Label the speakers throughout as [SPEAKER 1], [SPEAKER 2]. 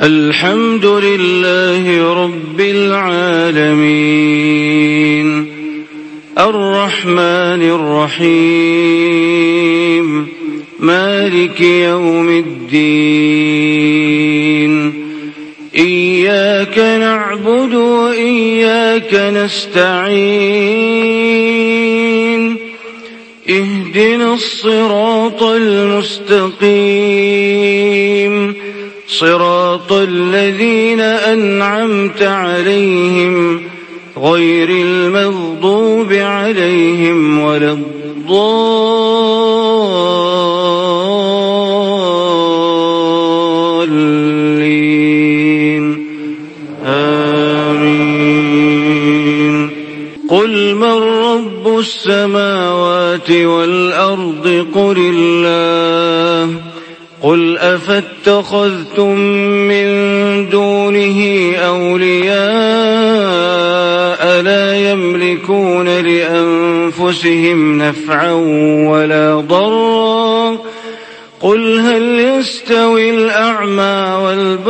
[SPEAKER 1] الحمد لله رب العالمين الرحمن الرحيم مالك يوم الدين إياك نعبد وإياك نستعين اهدنا الصراط المستقيم صراط الذين أنعمت عليهم غير المغضوب عليهم ولا الضالين آمين. قل من رب السماوات والأرض قل الله قل أفاتخذتم من دونه أولياء لا يملكون لأنفسهم نفعا ولا ضرا قل هل يستوي الأعمى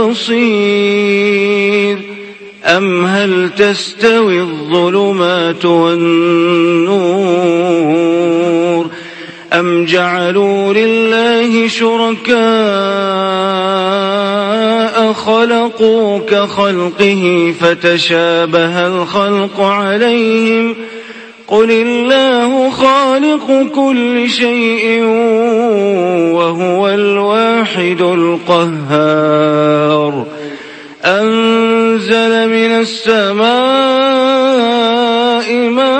[SPEAKER 1] والبصير أم هل تستوي الظلمات والنور أم جعلوا لله شركاء خلقوا كخلقه فتشابه الخلق عليهم قل الله خالق كل شيء وهو الواحد القهار أنزل من السماء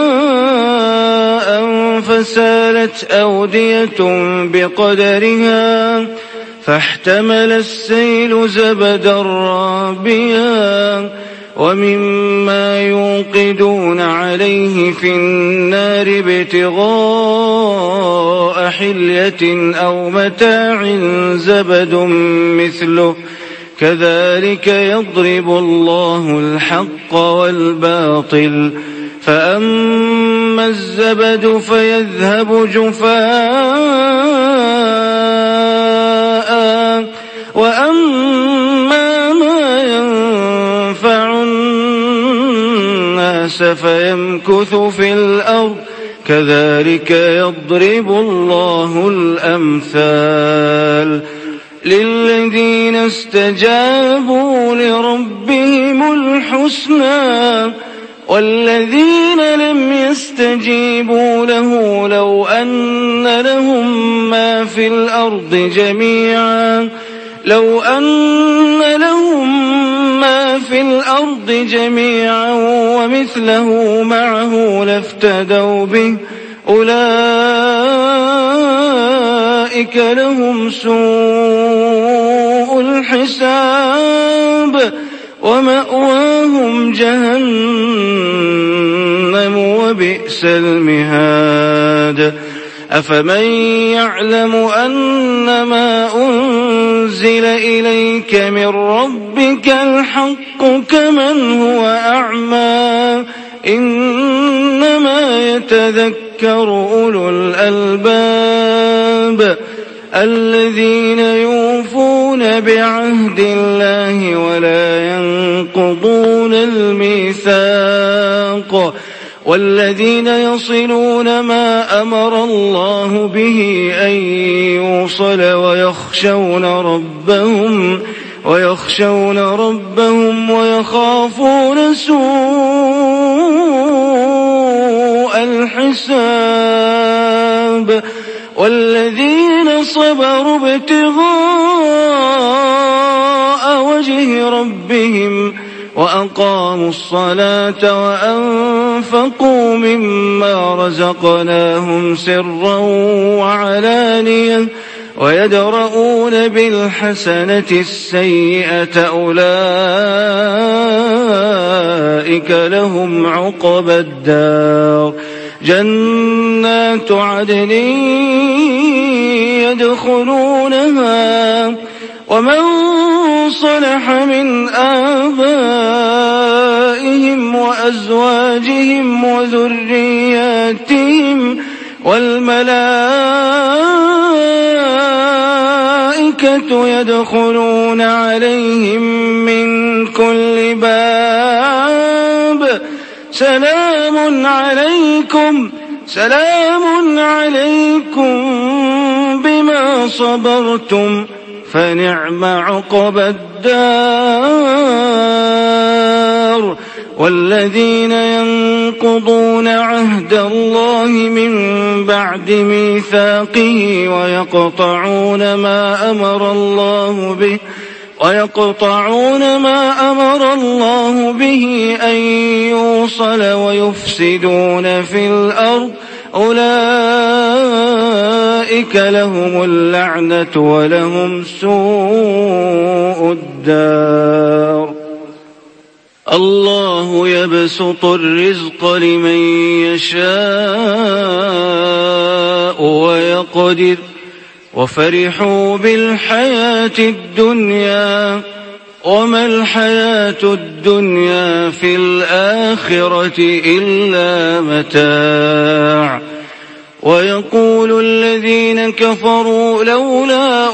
[SPEAKER 1] ماء فسالت أودية بقدرها فاحتمل السيل زبدا رابيا ومما يوقدون عليه في النار ابتغاء حلية أو متاع زبد مثله كذلك يضرب الله الحق والباطل فأما الزبد فيذهب جفاء وأما ما ينفع الناس فيمكث في الأرض كذلك يضرب الله الأمثال للذين استجابوا لربهم الحسنى والذين لم يستجيبوا له لو أن لهم ما في الأرض جميعا ومثله معه لافتدوا به أولئك لهم سوء الحساب ومأواهم جهنم وبئس المهاد أفمن يعلم أنما أنزل إليك من ربك الحق كمن هو أعمى إنما يتذكر أولو الألباب الذين يوفون بعهد الله ولا ينقضون الميثاق والذين يصلون ما أمر الله به أن يوصل ويخشون ربهم ويخافون سوء الحساب والذين صبروا ابتغاء وجه ربهم وأقاموا الصلاة وأنفقوا مما رزقناهم سرا وعلانية ويدرؤون بالحسنة السيئة أولئك لهم عقبى الدار جنات عدن يدخلونها ومن صلح من آبائهم وأزواجهم وذرياتهم والملائكة والملائكة يدخلون عليهم من كل باب سلام عليكم بما صبرتم فنعم عقبى الدار. والذين ينقضون عهد الله من بعد ميثاقه ويقطعون ما أمر الله به أن يوصل ويفسدون في الأرض أولئك لهم اللعنة ولهم سوء الدار. الله يبسط الرزق لمن يشاء ويقدر وفرحوا بالحياة الدنيا وما الحياة الدنيا في الآخرة إلا متاع. ويقول الذين كفروا لولا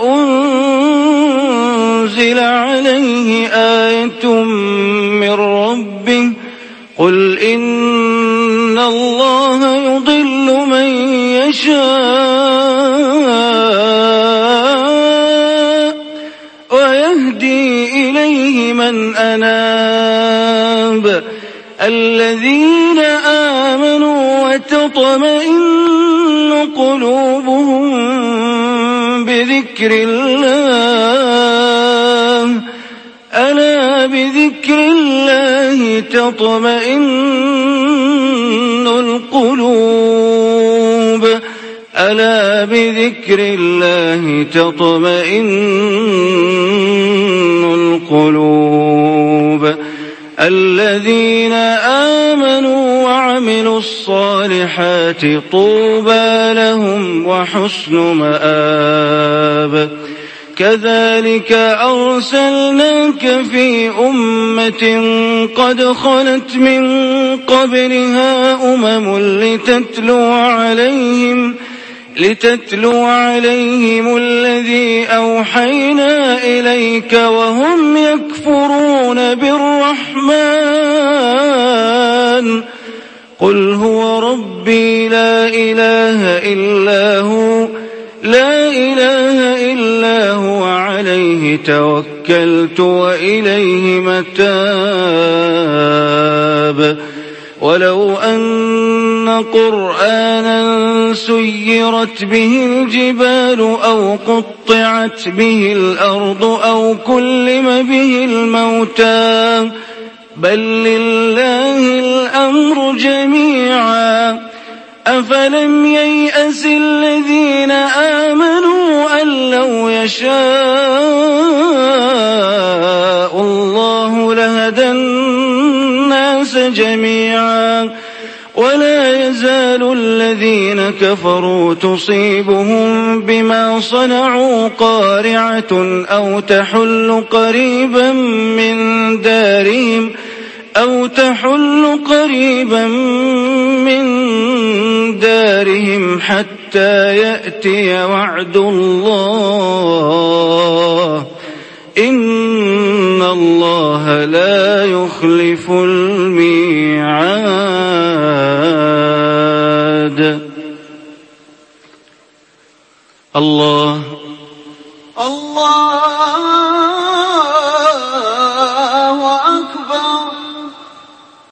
[SPEAKER 1] أنزل عليه آية من ربه قل إن الله يضل من يشاء ويهدي إليه من أناب. الذين آمنوا وتطمئن قلوبهم بذكر الله ألا بذكر الله تطمئن القلوب ألا بذكر الله تطمئن القلوب. الذين آمنوا وعملوا الصالحات طوبى لهم وحسن مآب. كذلك أرسلناك في أمة قد خلت من قبلها أمم لتتلو عليهم الذي أوحينا إليك وهم يكفرون بالرحمن قل هو ربي لا إله إلا هو عليه توكلت وإليه متاب. ولو أن قرآنا سيرت به الجبال أو قطعت به الأرض أو كلم به الموتى بل لله الأمر جميعا أفلم ييأس الذين آمنوا أن لو يشاء الله لهدى الناس جميعا. ولا يزال الذين كفروا تصيبهم بما صنعوا قارعة أو تحل قريبا من دارهم حتى يأتي وعد الله إن الله لا يخلف الميعاد. الله